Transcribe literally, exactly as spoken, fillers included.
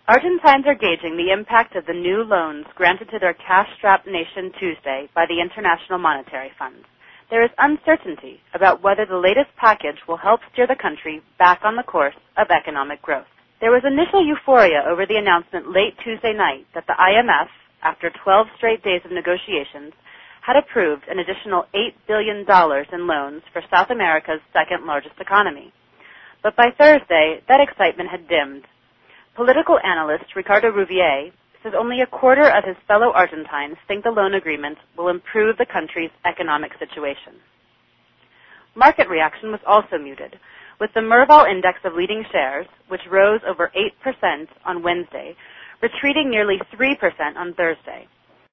Argentines are gauging the impact of the new loans granted to their cash-strapped nation Tuesday by the International Monetary Fund. There is uncertainty about whether the latest package will help steer the country back on the course of economic growth. There was initial euphoria over the announcement late Tuesday night that the I M F, after twelve straight days of negotiations, had approved an additional eight billion dollars in loans for South America's second-largest economy. But by Thursday, that excitement had dimmed. Political analyst Ricardo Rouvier says only a quarter of his fellow Argentines think the loan agreement will improve the country's economic situation. Market reaction was also muted, with the Merval index of leading shares, which rose over eight percent on Wednesday, retreating nearly three percent on Thursday.